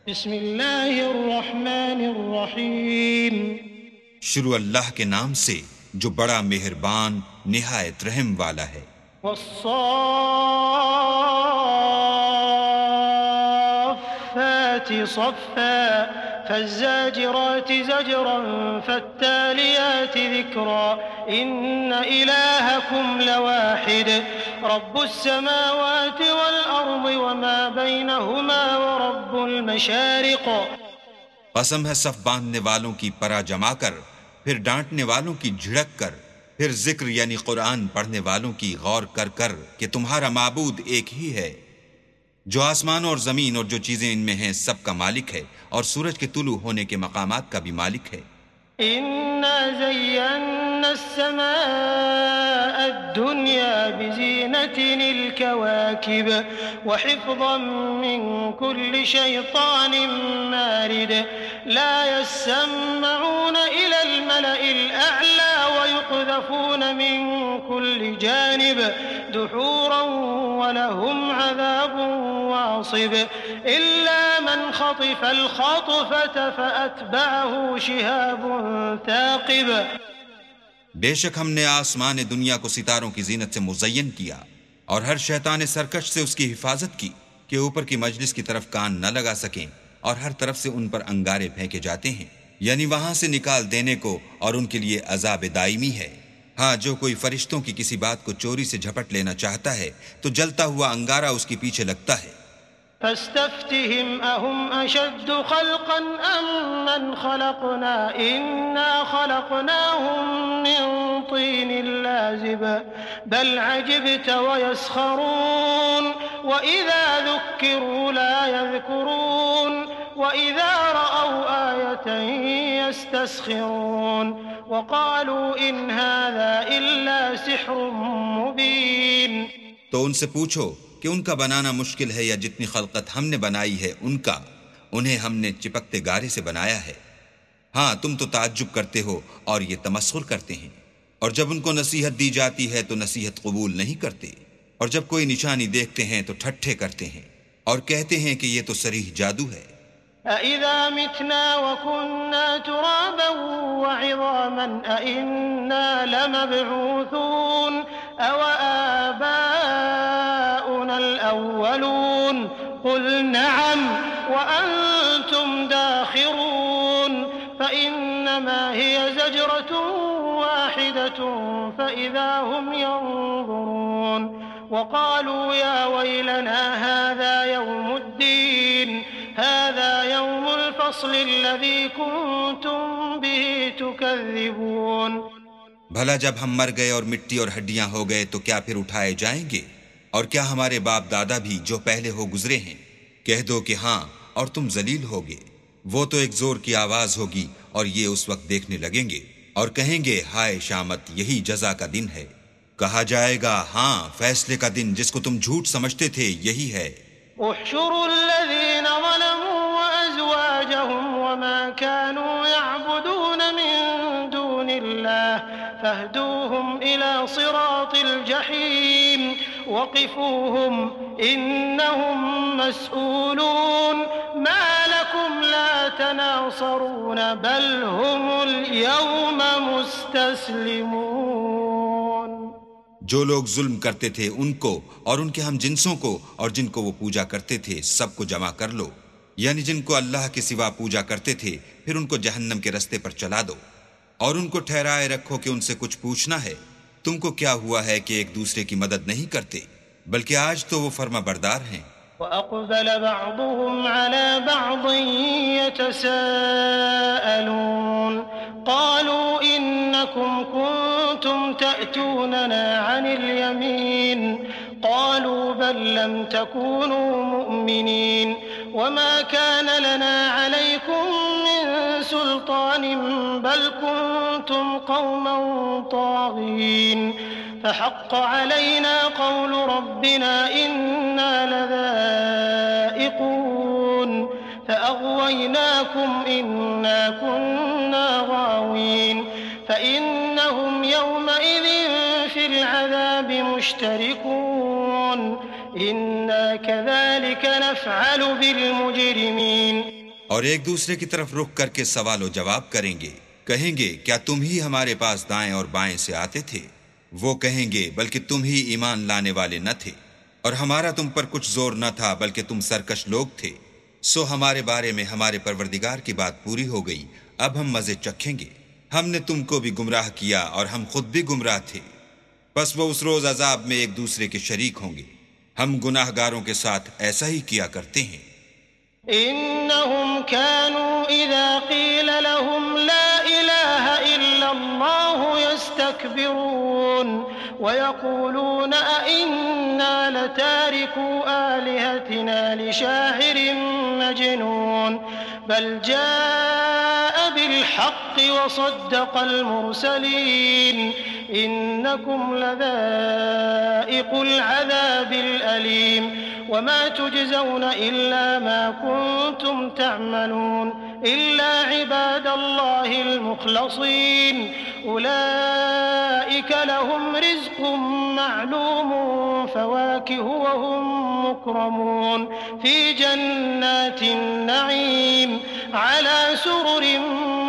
بسم اللہ الرحمن الرحیم۔ شروع اللہ کے نام سے جو بڑا مہربان نہایت رحم والا ہے۔ والصافات صفا فالزاجرات زجرا فالتاليات ذكرا إن إلهكم لواحد رب السماوات والأرض وما بينهما ورب المشارق۔ قسم ہے صف باندھنے والوں کی پرا جما کر، پھر ڈانٹنے والوں کی جھڑک کر، پھر ذکر یعنی قرآن پڑھنے والوں کی غور کر کر کہ تمہارا معبود ایک ہی ہے جو آسمان اور زمین اور جو چیزیں ان میں ہیں سب کا مالک ہے، اور سورج کے طلوع ہونے کے مقامات کا بھی مالک ہے۔ إنا زينا السماء الدنيا بزينة الكواكب وحفظا من كل شيطان مارد لا يسمعون إلى الملأ الأعلى ويقذفون من كل جانب دحورا ولهم عذاب واصب إلا من خطف الخطفة فأتبعه شهاب ثاقب۔ بے شک ہم نے آسمان دنیا کو ستاروں کی زینت سے مزین کیا اور ہر شیطان سرکش سے اس کی حفاظت کی کہ اوپر کی مجلس کی طرف کان نہ لگا سکیں، اور ہر طرف سے ان پر انگارے پھینکے جاتے ہیں، یعنی وہاں سے نکال دینے کو، اور ان کے لیے عذاب دائمی ہے۔ ہاں، جو کوئی فرشتوں کی کسی بات کو چوری سے جھپٹ لینا چاہتا ہے تو جلتا ہوا انگارہ اس کے پیچھے لگتا ہے۔ فاستفتهم أهم أشد خلقا أم من خلقنا إنا خلقناهم من طين لازب بل عجبت ويسخرون وإذا ذكروا لا يذكرون وإذا رأوا آية يستسخرون وقالوا إن هذا إلا سحر مبين۔ تو ان سے پوچھو کہ ان کا بنانا مشکل ہے یا جتنی خلقت ہم نے بنائی ہے ان کا، انہیں ہم نے چپکتے گارے سے بنایا ہے۔ ہاں، تم تو تعجب کرتے ہو اور یہ تمسخر کرتے ہیں، اور جب ان کو نصیحت دی جاتی ہے تو نصیحت قبول نہیں کرتے، اور جب کوئی نشانی دیکھتے ہیں تو ٹھٹھے کرتے ہیں اور کہتے ہیں کہ یہ تو صریح جادو ہے۔ أَإِذَا مِتْنَا وَكُنَّا تُرَابًا وَعِظَامًا أَإِنَّا لَمَبْعُوثُونَ أَوَآبَاؤُنَا الْأَوَّلُونَ قُلْ نَعَمْ وَأَنْتُمْ دَاخِرُونَ فَإِنَّمَا هِيَ زَجْرَةٌ وَاحِدَةٌ فَإِذَا هُمْ يَنظُرُونَ وقالوا يا ويلنا هذا يوم الدين هذا يوم الفصل الذي كنتم به تكذبون۔ بھلا جب ہم مر گئے اور مٹی اور ہڈیاں ہو گئے تو کیا پھر اٹھائے جائیں گے؟ اور کیا ہمارے باپ دادا بھی جو پہلے ہو گزرے ہیں؟ کہہ دو کہ ہاں، اور تم ذلیل ہوگے۔ وہ تو ایک زور کی آواز ہوگی اور یہ اس وقت دیکھنے لگیں گے اور کہیں گے ہائے شامت، یہی جزا کا دن ہے۔ کہا جائے گا ہاں، فیصلے کا دن جس کو تم جھوٹ سمجھتے تھے یہی ہے۔ احشروا الذين ظلموا وأزواجهم وما كانوا يعبدون من دون الله فاهدوهم إلى صراط الجحيم وقفوهم إنهم مسؤولون ما لكم لا تناصرون بل هم اليوم مستسلمون۔ جو لوگ ظلم کرتے تھے ان کو اور ان کے ہم جنسوں کو اور جن کو وہ پوجا کرتے تھے سب کو جمع کر لو، یعنی جن کو اللہ کے سوا پوجا کرتے تھے، پھر ان کو جہنم کے رستے پر چلا دو، اور ان کو ٹھہرائے رکھو کہ ان سے کچھ پوچھنا ہے۔ تم کو کیا ہوا ہے کہ ایک دوسرے کی مدد نہیں کرتے، بلکہ آج تو وہ فرما بردار ہیں۔ وأقبل بعضهم على بعض يتساءلون قالوا إنكم كنتم تأتوننا عن اليمين قالوا بل لم تكونوا مؤمنين وما كان لنا عليكم من سلطان بل كنتم قوما طاغين فحق علينا قول ربنا إنا لذائقون فأغويناكم إنا كنا غاوين فإنهم يومئذ في العذاب مشتركون إنا كذلك نفعل بالمجرمين۔ اور ایک دوسرے کی طرف رخ کر کے سوال و جواب کریں گے، کہیں گے کیا تم ہی ہمارے پاس دائیں اور بائیں سے آتے تھے؟ وہ کہیں گے بلکہ تم ہی ایمان لانے والے نہ تھے، اور ہمارا تم پر کچھ زور نہ تھا بلکہ تم سرکش لوگ تھے۔ سو ہمارے بارے میں ہمارے پروردگار کی بات پوری ہو گئی، اب ہم مزے چکھیں گے۔ ہم نے تم کو بھی گمراہ کیا اور ہم خود بھی گمراہ تھے، پس وہ اس روز عذاب میں ایک دوسرے کے شریک ہوں گے۔ ہم گناہ گاروں کے ساتھ ایسا ہی کیا کرتے ہیں۔ إنهم كانوا إذا قيل لهم لا إله إلا الله يستكبرون ويقولون أئنا لتاركو آلهتنا لشاعر مجنون بل جاء بالحق وصدق المرسلين إنكم لذائق العذاب الأليم وما تجزون إلا ما كنتم تعملون إلا عباد الله المخلصين أولئك لهم رزق معلوم فواكه وهم مكرمون في جنات النعيم على سرر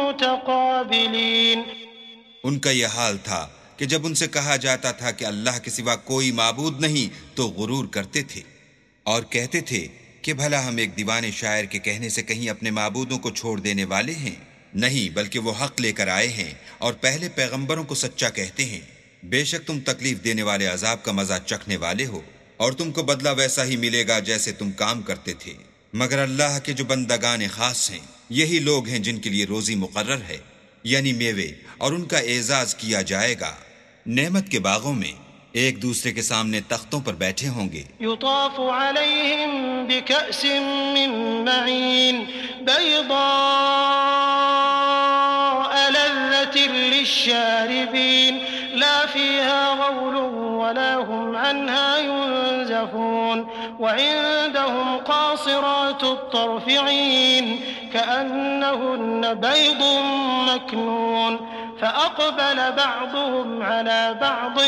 متقابلين۔ ان کا یہ حال تھا کہ جب ان سے کہا جاتا تھا کہ اللہ کے سوا کوئی معبود نہیں تو غرور کرتے تھے اور کہتے تھے کہ بھلا ہم ایک دیوانے شاعر کے کہنے سے کہیں اپنے معبودوں کو چھوڑ دینے والے ہیں؟ نہیں، بلکہ وہ حق لے کر آئے ہیں اور پہلے پیغمبروں کو سچا کہتے ہیں۔ بے شک تم تکلیف دینے والے عذاب کا مزہ چکھنے والے ہو، اور تم کو بدلہ ویسا ہی ملے گا جیسے تم کام کرتے تھے۔ مگر اللہ کے جو بندگان خاص ہیں یہی لوگ ہیں جن کے لیے روزی مقرر ہے، یعنی میوے، اور ان کا اعزاز کیا جائے گا۔ نعمت کے باغوں میں ایک دوسرے کے سامنے تختوں پر بیٹھے ہوں گے۔ یطاف علیہم بکأس من معین بیضاء لذة للشاربین لا فیها غول ولا هم عنها ينزفون وعندهم قاصرات الطرف عین كأنهن بيض مكنون فأقبل بعضهم على بعض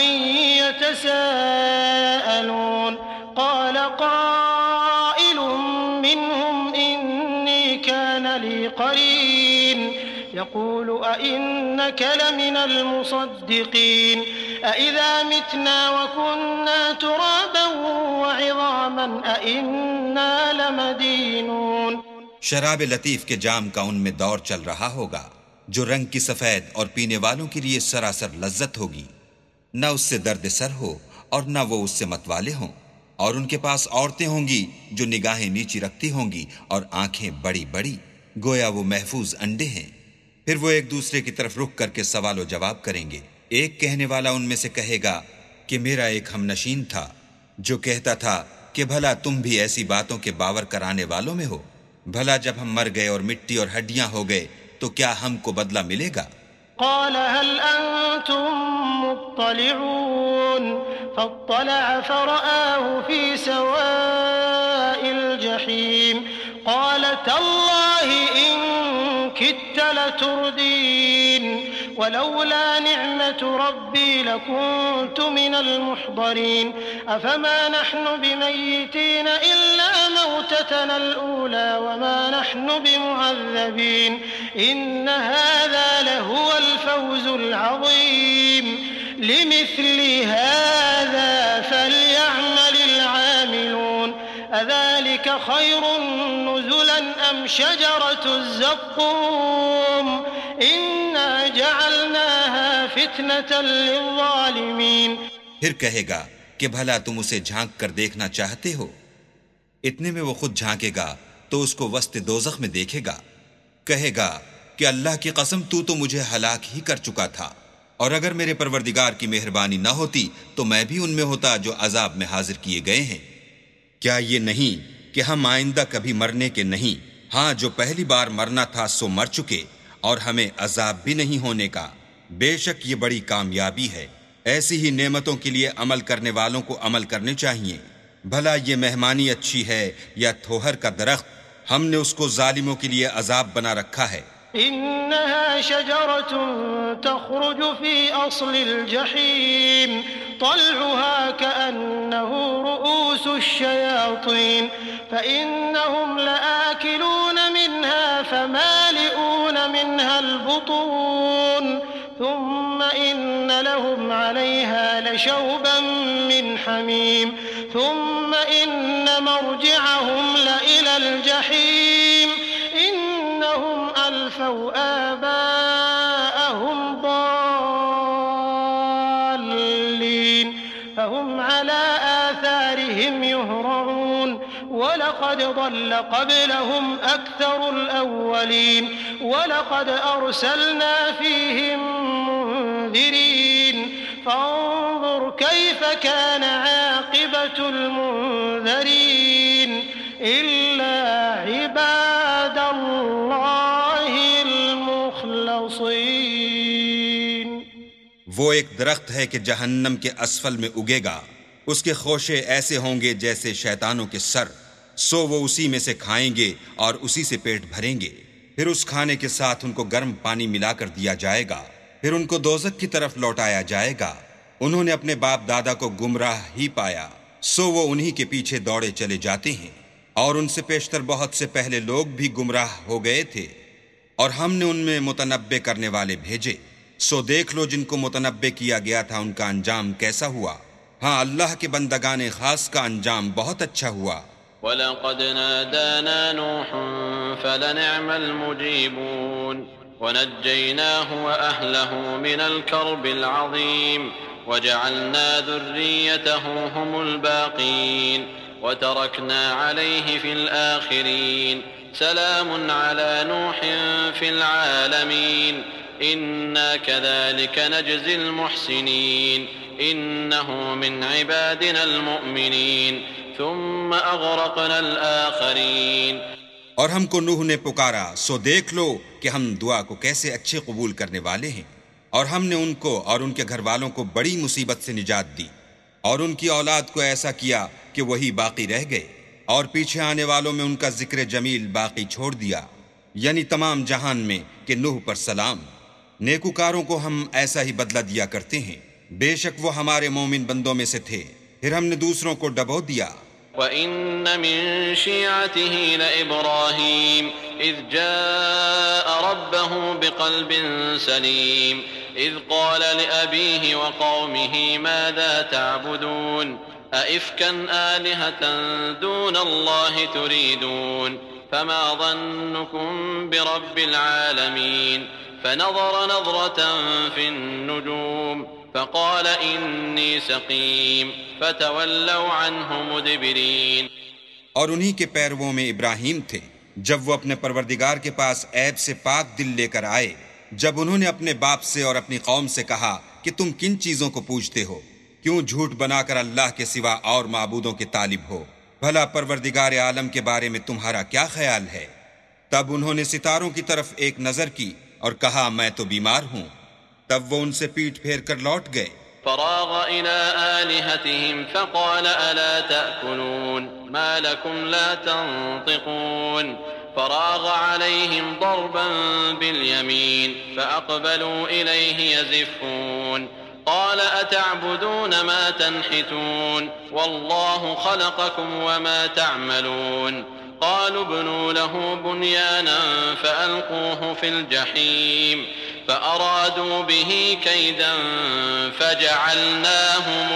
يتساءلون قال قائل منهم إني كان لي قرين يقول أئنك لمن المصدقين أئذا متنا وكنا ترابا وعظاما أئنا لمدينون۔ شراب لطیف کے جام کا ان میں دور چل رہا ہوگا جو رنگ کی سفید اور پینے والوں کے لیے سراسر لذت ہوگی، نہ اس سے درد سر ہو اور نہ وہ اس سے متوالے ہوں، اور ان کے پاس عورتیں ہوں گی جو نگاہیں نیچی رکھتی ہوں گی اور آنکھیں بڑی بڑی، گویا وہ محفوظ انڈے ہیں۔ پھر وہ ایک دوسرے کی طرف رخ کر کے سوال و جواب کریں گے۔ ایک کہنے والا ان میں سے کہے گا کہ میرا ایک ہم نشین تھا جو کہتا تھا کہ بھلا تم بھی ایسی باتوں کے باور کرانے والوں میں ہو؟ بھلا جب ہم مر گئے اور مٹی اور ہڈیاں ہو گئے تو کیا ہم کو بدلہ ملے گا؟ قال هل أنتم مطلعون فاطلع فرآه في سواء الجحيم قال تالله إن كدت لتردين ولولا نعمة ربي لكنت من المحضرين أفما نحن بميتين إلا موتتنا الأولى وما نحن بمعذبين إن هذا لهو الفوز العظيم لمثل هذا فليعمل العاملون أذلك خير نزلا أم شجرة الزقوم إنا جعلناها فتنة للظالمين۔ پھر کہے گا کہ بھلا تم اسے جھانک کر دیکھنا چاہتے ہو؟ اتنے میں وہ خود جھانکے گا تو اس کو وسط دوزخ میں دیکھے گا، کہے گا کہ اللہ کی قسم تو مجھے ہلاک ہی کر چکا تھا، اور اگر میرے پروردگار کی مہربانی نہ ہوتی تو میں بھی ان میں ہوتا جو عذاب میں حاضر کیے گئے ہیں۔ کیا یہ نہیں کہ ہم آئندہ کبھی مرنے کے نہیں، ہاں جو پہلی بار مرنا تھا سو مر چکے، اور ہمیں عذاب بھی نہیں ہونے کا۔ بے شک یہ بڑی کامیابی ہے۔ ایسی ہی نعمتوں کے لیے عمل کرنے والوں کو عمل کرنے چاہیے۔ بھلا یہ مہمانی اچھی ہے یا تھوہر کا درخت؟ ہم نے اس کو ظالموں کے لیے عذاب بنا رکھا ہے۔ إنها شجرة تخرج في أصل الجحيم طلعها كأنه رؤوس الشياطين فإنهم لآكلون منها فمالئون منها البطون ثم إن لهم عليها لشوبا من حميم ثم إن مرجعهم لإلى الجحيم إنهم ألفوا آباءهم ضالين فهم على آثارهم يهرعون ولقد ضل قبلهم أكثر الأولين ولقد أرسلنا فيهم منذرين فانظر كيف كان عاقبة المنذرين إلا عباد الله المخلصين. وہ ایک درخت ہے کہ جہنم کے اسفل میں اگے گا، اس کے خوشے ایسے ہوں گے جیسے شیطانوں کے سر، سو وہ اسی میں سے کھائیں گے اور اسی سے پیٹ بھریں گے، پھر اس کھانے کے ساتھ ان کو گرم پانی ملا کر دیا جائے گا، پھر ان کو دوزخ کی طرف لوٹایا جائے گا۔ انہوں نے اپنے باپ دادا کو گمراہ ہی پایا، سو وہ انہی کے پیچھے دوڑے چلے جاتے ہیں، اور ان سے پیشتر بہت سے پہلے لوگ بھی گمراہ ہو گئے تھے، اور ہم نے ان میں متنبع کرنے والے بھیجے، سو دیکھ لو جن کو متنبع کیا گیا تھا ان کا انجام کیسا ہوا۔ ہاں اللہ کے بندگان خاص کا انجام بہت اچھا ہوا۔ وَلَقَدْ نَادَانَا نُوحٌ فَلَنِعْمَ الْمُجِيبُونَ وَنَجَّيْنَاهُ وَأَهْلَهُ مِنَ الْكَرْبِ الْعَظِيمِ وَجَعَلْنَا ذُرِّيَّتَهُ هُمُ الْبَاقِينَ وَتَرَكْنَا عَلَيْهِ فِي الْآخِرِينَ سَلَامٌ عَلَى نُوحٍ فِي الْعَالَمِينَ إِنَّا كَذَلِكَ نَجْزِي الْمُحْسِنِينَ إِنَّهُ مِنْ عِبَادِنَا الْمُؤْمِنِينَ ثُمَّ أَغْرَقْنَا الْآخَرِينَ۔ اور ہم کو نوح نے پکارا، سو دیکھ لو کہ ہم دعا کو کیسے اچھے قبول کرنے والے ہیں، اور ہم نے ان کو اور ان کے گھر والوں کو بڑی مصیبت سے نجات دی، اور ان کی اولاد کو ایسا کیا کہ وہی باقی رہ گئے، اور پیچھے آنے والوں میں ان کا ذکر جمیل باقی چھوڑ دیا، یعنی تمام جہان میں کہ نوح پر سلام۔ نیکوکاروں کو ہم ایسا ہی بدلہ دیا کرتے ہیں، بے شک وہ ہمارے مومن بندوں میں سے تھے، پھر ہم نے دوسروں کو ڈبو دیا۔ وَإِنَّ مِن شِيعَتِهِ لَإِبْرَاهِيمَ إِذْ جَاءَ رَبَّهُ بِقَلْبٍ سَلِيمٍ إِذْ قَالَ لِأَبِيهِ وَقَوْمِهِ مَاذَا تَعْبُدُونَ أَئِفْكًا آلِهَةً دُونَ اللَّهِ تُرِيدُونَ فَمَا ظَنُّكُمْ بِرَبِّ الْعَالَمِينَ فَنَظَرَ نَظْرَةً فِي النُّجُومِ فقال انی سقیم فتولوا عنہ مدبرین۔ اور انہی کے پیرووں میں ابراہیم تھے جب وہ اپنے پروردگار کے پاس عیب سے پاک دل لے کر آئے، جب انہوں نے اپنے باپ سے اور اپنی قوم سے کہا کہ تم کن چیزوں کو پوجتے ہو، کیوں جھوٹ بنا کر اللہ کے سوا اور معبودوں کے طالب ہو، بھلا پروردگار عالم کے بارے میں تمہارا کیا خیال ہے؟ تب انہوں نے ستاروں کی طرف ایک نظر کی اور کہا میں تو بیمار ہوں، تب وہ ان سے پیٹ پھیر کر لوٹ گئے۔ فراغ إلى آلهتهم فقال ألا تأكلون ما لكم لا تنطقون فراغ عليهم ضربا باليمين فأقبلوا إليه يزفون قال أتعبدون ما تنحتون والله خلقكم وما تعملون قالوا ابنوا له بنيانا فألقوه في الجحيم فأرادوا به كيدا فجعلناهم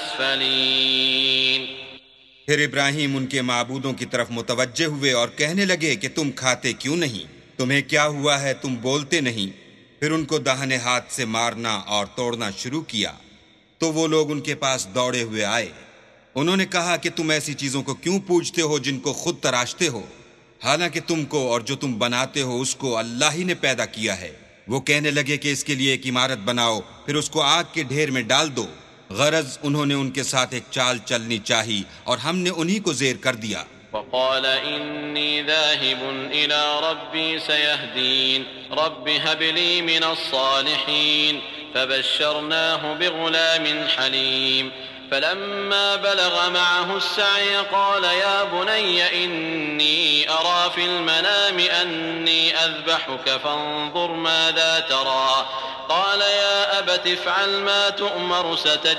الأسفلين۔ پھر ابراہیم ان کے معبودوں کی طرف متوجہ ہوئے اور کہنے لگے کہ تم کھاتے کیوں نہیں، تمہیں کیا ہوا ہے، تم بولتے نہیں۔ پھر ان کو داہنے ہاتھ سے مارنا اور توڑنا شروع کیا، تو وہ لوگ ان کے پاس دوڑے ہوئے آئے۔ انہوں نے کہا کہ تم ایسی چیزوں کو کیوں پوجتے ہو جن کو خود تراشتے ہو، حالانکہ تم کو اور جو تم بناتے ہو اس کو اللہ ہی نے پیدا کیا ہے۔ وہ کہنے لگے کہ اس کے لیے ایک عمارت بناؤ، پھر اس کو آگ کے ڈھیر میں ڈال دو۔ غرض انہوں نے ان کے ساتھ ایک چال چلنی چاہی اور ہم نے انہی کو زیر کر دیا۔ وقال إني ذاهب إلى ربي سيهدين رب هب لي من الصالحين فبشرناه بغلام حليم فلما بلغ معه السعي قال يا بني إني أرى في المنام أني أذبحك فانظر ماذا ترى قال يا أبت افعل ما تؤمر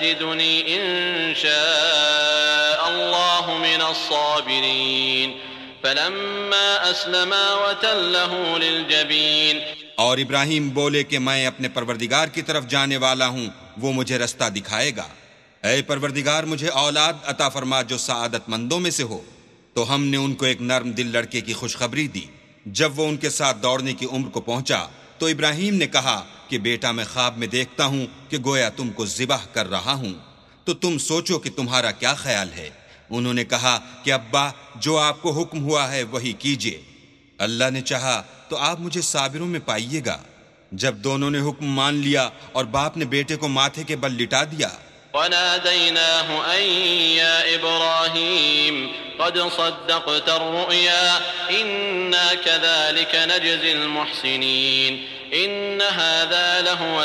ستجدني إن شاء الله من الصابرين فلما أسلما وتله للجبين اور ابراہیم بولے کہ میں اپنے پروردگار کی طرف جانے والا ہوں، وہ مجھے رستہ دکھائے گا۔ اے پروردگار مجھے اولاد عطا فرما جو سعادت مندوں میں سے ہو۔ تو ہم نے ان کو ایک نرم دل لڑکے کی خوشخبری دی۔ جب وہ ان کے ساتھ دوڑنے کی عمر کو پہنچا تو ابراہیم نے کہا کہ بیٹا میں خواب میں دیکھتا ہوں کہ گویا تم کو ذبح کر رہا ہوں، تو تم سوچو کہ تمہارا کیا خیال ہے؟ انہوں نے کہا کہ ابا جو آپ کو حکم ہوا ہے وہی کیجیے، اللہ نے چاہا تو آپ مجھے صابروں میں پائیے گا۔ جب دونوں نے حکم مان لیا اور باپ نے بیٹے کو ماتھے کے بل لٹا دیا، وناديناه أن يا إبراهيم قد صدقت الرؤيا إنا كذلك نجزي المحسنين إن هذا لهو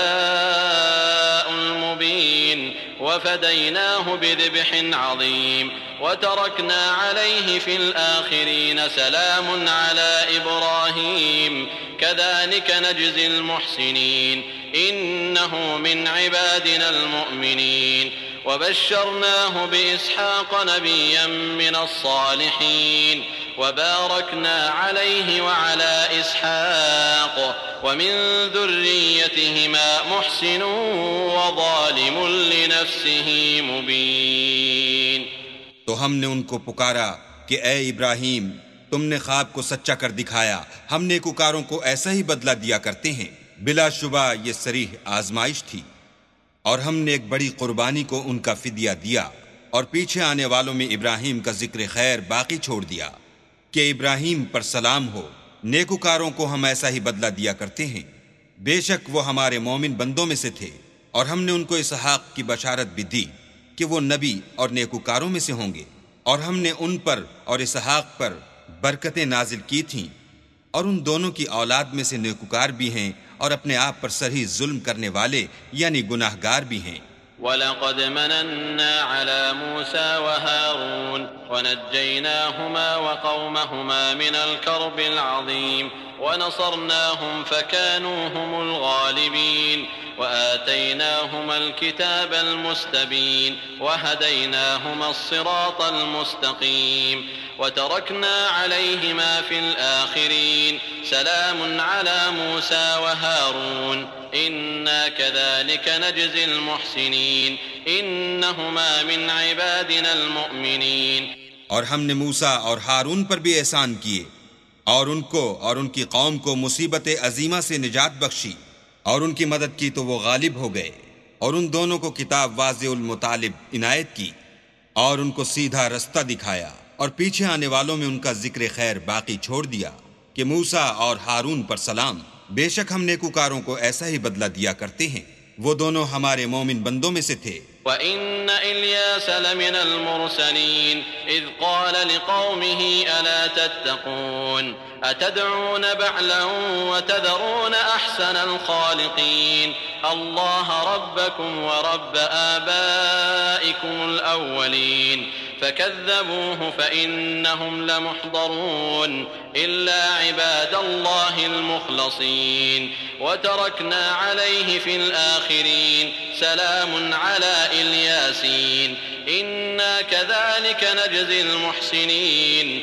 البلاء المبين وفديناه بذبح عظيم وتركنا عليه في الآخرين سلام على إبراهيم كذلك نجزي المحسنين إنه من عبادنا المؤمنين وبشرناه بإسحاق نبيا من الصالحين وباركنا عليه وعلى إسحاق ومن ذريتهما محسن وظالم لنفسه مبين۔ تو ہم نے ان کو پکارا کہ اے ابراہیم تم نے خواب کو سچا کر دکھایا، ہم نیکوکاروں کو ایسا ہی بدلہ دیا کرتے ہیں، بلا شبہ یہ صریح آزمائش تھی، اور ہم نے ایک بڑی قربانی کو ان کا فدیہ دیا، اور پیچھے آنے والوں میں ابراہیم کا ذکر خیر باقی چھوڑ دیا کہ ابراہیم پر سلام ہو، نیکوکاروں کو ہم ایسا ہی بدلہ دیا کرتے ہیں، بے شک وہ ہمارے مومن بندوں میں سے تھے، اور ہم نے ان کو اسحاق کی بشارت بھی دی کہ وہ نبی اور نیکوکاروں میں سے ہوں گے، اور ہم نے ان پر اور اسحاق پر برکتیں نازل کی تھیں، اور ان دونوں کی اولاد میں سے نیکوکار بھی ہیں اور اپنے آپ پر سرہی ظلم کرنے والے یعنی گناہگار بھی ہیں۔ وَلَقَدْ مَنَنَّا عَلَى مُوسَى وَهَارُونَ وَنَجَّيْنَاهُمَا وَقَوْمَهُمَا مِنَ الْكَرْبِ الْعَظِيمِ وَنَصَرْنَاهُمْ فَكَانُوا هُمُ الْغَالِبِينَ وآتيناهما الكتاب المستبين وهديناهما الصراط المستقيم وتركنا عليهما في الآخرين سلام على موسى وهارون إنا كذلك نجزي المحسنين إنهما من عبادنا المؤمنين۔ اور ہم نے موسیٰ اور ہارون پر بھی احسان کیے، اور ان کو اور ان کی قوم کو مصیبت عظیمہ سے نجات بخشی، اور ان کی مدد کی تو وہ غالب ہو گئے، اور ان دونوں کو کتاب واضح المطالب عنایت کی، اور ان کو سیدھا رستہ دکھایا، اور پیچھے آنے والوں میں ان کا ذکر خیر باقی چھوڑ دیا کہ موسیٰ اور ہارون پر سلام، بے شک ہم نیکوکاروں کو ایسا ہی بدلہ دیا کرتے ہیں، وہ دونوں ہمارے مومن بندوں میں سے تھے۔ وَإِنَّ إِلْيَاسَ لَمِنَ الْمُرْسَلِينَ إِذْ قَالَ لِقَوْمِهِ أَلَا تَتَّقُونَ أَتَدْعُونَ بَعْلًا وَتَذَرُونَ أَحْسَنَ الْخَالِقِينَ اللَّهَ رَبَّكُمْ وَرَبَّ آبَائِكُمُ الْأَوَّلِينَ فكذبوه فإنهم لمحضرون إلا عباد الله المخلصين وتركنا عليه في الآخرين سلام على الياسين إنا كذلك نجزي المحسنين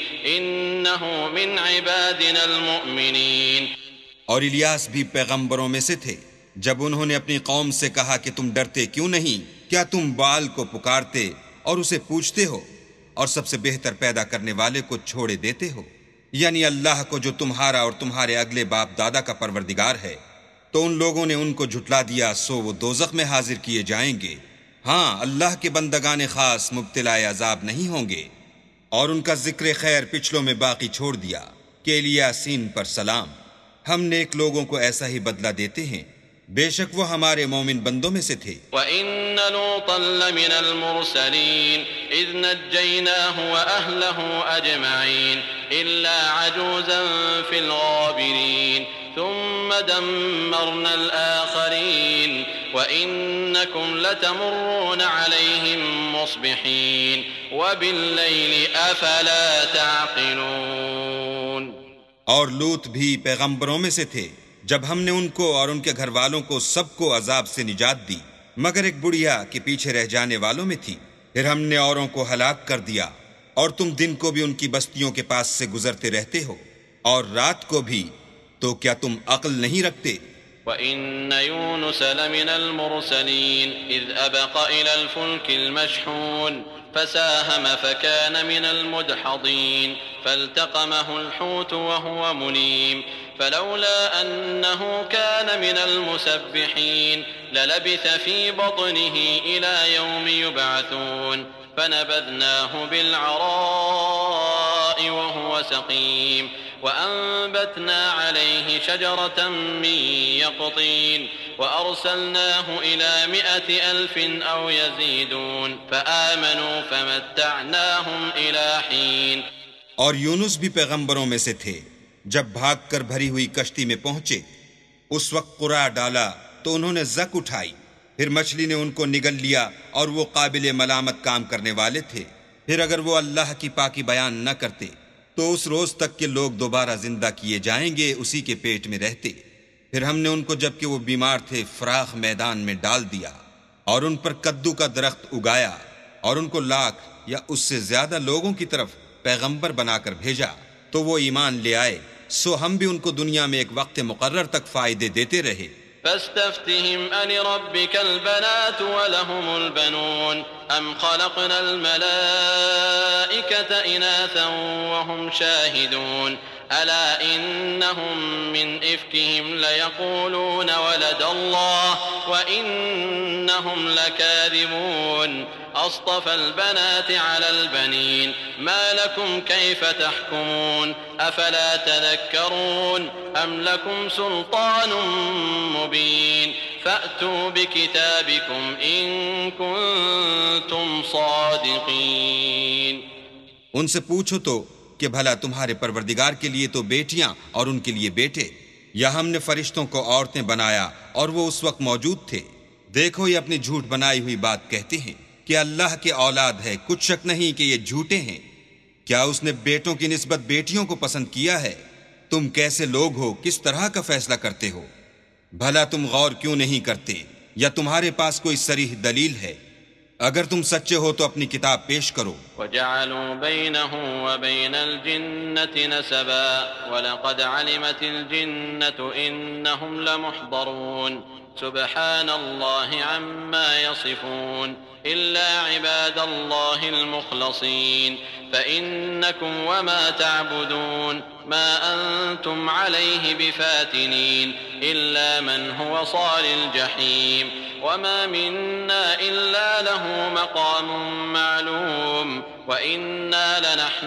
إنه من عبادنا المؤمنين۔ اور الیاس بھی پیغمبروں میں سے تھے، جب انہوں نے اپنی قوم سے کہا کہ تم ڈرتے کیوں نہیں، کیا تم بال کو پکارتے اور اسے پوچھتے ہو اور سب سے بہتر پیدا کرنے والے کو چھوڑے دیتے ہو، یعنی اللہ کو جو تمہارا اور تمہارے اگلے باپ دادا کا پروردگار ہے؟ تو ان لوگوں نے ان کو جھٹلا دیا، سو وہ دوزخ میں حاضر کیے جائیں گے۔ ہاں اللہ کے بندگان خاص مبتلا عذاب نہیں ہوں گے۔ اور ان کا ذکر خیر پچھلوں میں باقی چھوڑ دیا کہ الیاسین پر سلام، ہم نیک لوگوں کو ایسا ہی بدلہ دیتے ہیں، بے شک وہ ہمارے مومن بندوں میں سے تھے۔ وَإِنَّ لُوطًا لَّمِنَ الْمُرْسَلِينَ إِذْ نَجَّيْنَاهُ وَأَهْلَهُ أَجْمَعِينَ إِلَّا عَجُوزًا فِي الْغَابِرِينَ ثُمَّ دَمَّرْنَا الْآخَرِينَ وَإِنَّكُمْ لَتَمُرُّونَ عَلَيْهِمْ مُصْبِحِينَ وَبِاللَّيْلِ أَفَلَا تَعْقِلُونَ۔ اور لوط بھی پیغمبروں میں سے تھے، جب ہم نے ان کو اور ان کے گھر والوں کو سب کو عذاب سے نجات دی مگر ایک بڑھیا کہ پیچھے رہ جانے والوں میں تھی، پھر ہم نے اوروں کو ہلاک کر دیا، اور تم دن کو بھی ان کی بستیوں کے پاس سے گزرتے رہتے ہو اور رات کو بھی، تو کیا تم عقل نہیں رکھتے؟ وَإِنَّ يُونُسَ لَمِنَ الْمُرْسَلِينَ إِذْ أَبَقَ إِلَى الْفُلْكِ الْمَشْحُونِ فَسَاهَمَ فَكَانَ مِنَ الْمُدْحَضِينَ فَالْتَقَمَهُ الْحُوتُ وَهُوَ مُلِيمٌ فَلَوْلَا أَنَّهُ كَانَ مِنَ الْمُسَبِّحِينَ لَلَبِثَ فِي بَطْنِهِ إِلَى يَوْمِ يُبْعَثُونَ فَنَبَذْنَاهُ بِالْعَرَاءِ وَهُوَ سَقِيمٌ وَأَنبَتْنَا عَلَيْهِ شَجَرَةً مِّن يَقْطِينٍ وَأَرْسَلْنَاهُ إِلَى 100,000 أَوْ يَزِيدُونَ فَآمَنُوا فَمَتَّعْنَاهُمْ إِلَى حِينٍ۔ اور یونس بھی پیغمبروں میں سے تھے، جب بھاگ کر بھری ہوئی کشتی میں پہنچے، اس وقت قرع ڈالا تو انہوں نے زک اٹھائی، پھر مچھلی نے ان کو نگل لیا اور وہ قابل ملامت کام کرنے والے تھے۔ پھر اگر وہ اللہ کی پاکی بیان نہ کرتے تو اس روز تک کہ لوگ دوبارہ زندہ کیے جائیں گے اسی کے پیٹ میں رہتے۔ پھر ہم نے ان کو جبکہ وہ بیمار تھے فراخ میدان میں ڈال دیا اور ان پر کدو کا درخت اگایا اور ان کو 1,00,000 یا اس سے زیادہ لوگوں کی طرف پیغمبر بنا کر بھیجا تو وہ ایمان لے آئے، سو ہم بھی ان کو دنیا میں ایک وقت مقرر تک فائدے دیتے رہے۔ فاستفتهم ألربك البنات ولهم البنون أم خلقنا الملائكة إناثا وهم شاهدون ألا إنهم من إفكهم ليقولون ولد الله وإنهم لكاذبون أصطفى البنات على البنين ما لكم كيف تحكمون أفلا تذكرون أم لكم سلطان مبين فأتوا بكتابكم إن كنتم صادقين۔ ان سے پوچھو تو کہ بھلا تمہارے پروردگار کے لیے تو بیٹیاں اور ان کے لیے بیٹے، یا ہم نے فرشتوں کو عورتیں بنایا اور وہ اس وقت موجود تھے؟ دیکھو یہ اپنی جھوٹ بنائی ہوئی بات کہتے ہیں کہ اللہ کے اولاد ہے، کچھ شک نہیں کہ یہ جھوٹے ہیں۔ کیا اس نے بیٹوں کی نسبت بیٹیوں کو پسند کیا ہے؟ تم کیسے لوگ ہو، کس طرح کا فیصلہ کرتے ہو؟ بھلا تم غور کیوں نہیں کرتے، یا تمہارے پاس کوئی صریح دلیل ہے؟ اگر تم سچے ہو تو اپنی کتاب پیش کرو۔ وَجَعَلُوا بَيْنَهُ وَبَيْنَ الْجِنَّةِ نَسَبًا وَلَقَدْ عَلِمَتِ الْجِنَّةُ إِنَّهُمْ لَمُحْضَرُونَ سُبْحَانَ اللَّهِ عَمَّا يَصِفُونَ إِلَّا عِبَادَ اللَّهِ الْمُخْلَصِينَ فَإِنَّكُمْ وَمَا تَعْبُدُونَ مَا أَنْتُمْ عَلَيْهِ بِفَاتِنِينَ إِلَّا مَنْ هُوَ صَالِ الْجَحِيمِ وَمَا مِنَّا إِلَّا لَهُ مَقَامٌ مَّعْلُومٌ وَإِنَّا لَنَحْنُ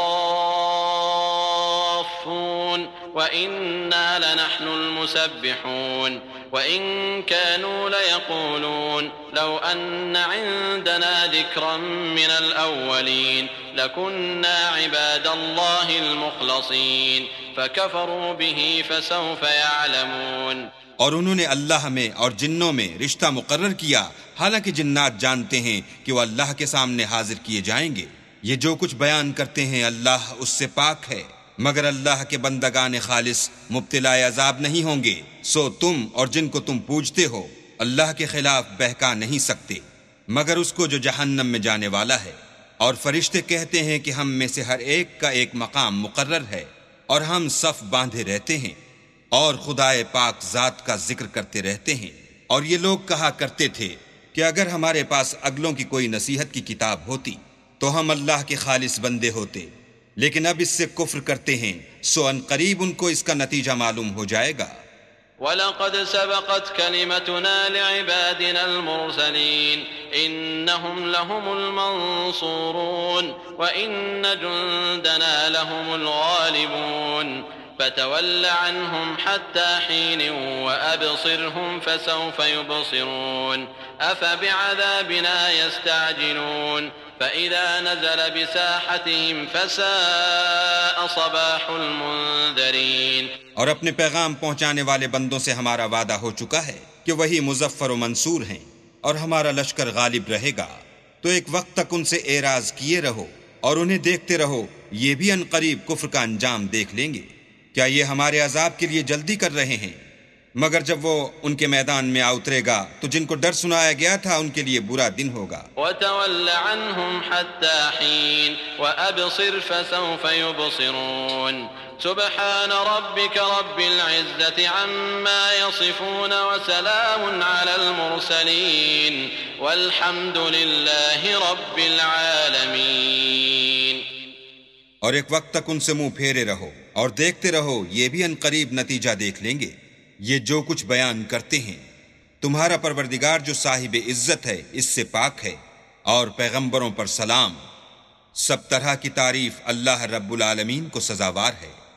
الصَّافُّونَ وَإِنَّا لَنَحْنُ الْمُسَبِّحُونَ وَإِن كَانُوا لَيَقُولُونَ لَوْ أَنَّ عِندَنَا ذِكْرًا مِّنَ الْأَوَّلِينَ لَكُنَّا عِبَادَ اللَّهِ الْمُخْلَصِينَ فَكَفَرُوا بِهِ فَسَوْفَ يَعْلَمُونَ۔ اور انہوں نے اللہ میں اور جنوں میں رشتہ مقرر کیا، حالانکہ جنات جانتے ہیں کہ وہ اللہ کے سامنے حاضر کیے جائیں گے۔ یہ جو کچھ بیان کرتے ہیں اللہ اس سے پاک ہے، مگر اللہ کے بندگان خالص مبتلا عذاب نہیں ہوں گے، سو تم اور جن کو تم پوجتے ہو اللہ کے خلاف بہکا نہیں سکتے مگر اس کو جو جہنم میں جانے والا ہے۔ اور فرشتے کہتے ہیں کہ ہم میں سے ہر ایک کا ایک مقام مقرر ہے اور ہم صف باندھے رہتے ہیں اور خدائے پاک ذات کا ذکر کرتے رہتے ہیں۔ اور یہ لوگ کہا کرتے تھے کہ اگر ہمارے پاس اگلوں کی کوئی نصیحت کی کتاب ہوتی تو ہم اللہ کے خالص بندے ہوتے، لیکن اب اس سے کفر کرتے ہیں، سو ان قریب ان کو اس کا نتیجہ معلوم ہو جائے گا۔ وَلَقَدْ سَبَقَتْ كَلِمَتُنَا لِعِبَادِنَا الْمُرْسَلِينَ إِنَّهُمْ لَهُمُ الْمَنصُورُونَ وَإِنَّ جُندَنَا لَهُمُ الْغَالِبُونَ فَتَوَلَّ عَنْهُمْ حَتَّى حِينٍ وَأَبْصِرْهُمْ فَسَوْفَ يُبْصِرُونَ أَفَبِعَذَابِنَا يَسْتَعْجِلُونَ فَإِذَا نَزَلَ بِسَاحَتِهِمْ فَسَاءَ صَبَاحُ الْمُنذَرِينَ۔ اور اپنے پیغام پہنچانے والے بندوں سے ہمارا وعدہ ہو چکا ہے کہ وہی مظفر و منصور ہیں اور ہمارا لشکر غالب رہے گا، تو ایک وقت تک ان سے اعراض کیے رہو اور انہیں دیکھتے رہو، یہ بھی ان قریب کفر کا انجام دیکھ لیں گے۔ کیا یہ ہمارے عذاب کے لیے جلدی کر رہے ہیں؟ مگر جب وہ ان کے میدان میں آ اترے گا تو جن کو ڈر سنایا گیا تھا ان کے لیے برا دن ہوگا۔ وتول عنهم حتى حين وأبصر فسوف يبصرون سبحان ربك رب العزة عما يصفون وسلام على المرسلين والحمد لله رب العالمين۔ اور ایک وقت تک ان سے منہ پھیرے رہو اور دیکھتے رہو، یہ بھی ان قریب نتیجہ دیکھ لیں گے یہ جو کچھ بیان کرتے ہیں۔ تمہارا پروردگار جو صاحب عزت ہے اس سے پاک ہے، اور پیغمبروں پر سلام۔ سب طرح کی تعریف اللہ رب العالمین کو سزاوار ہے۔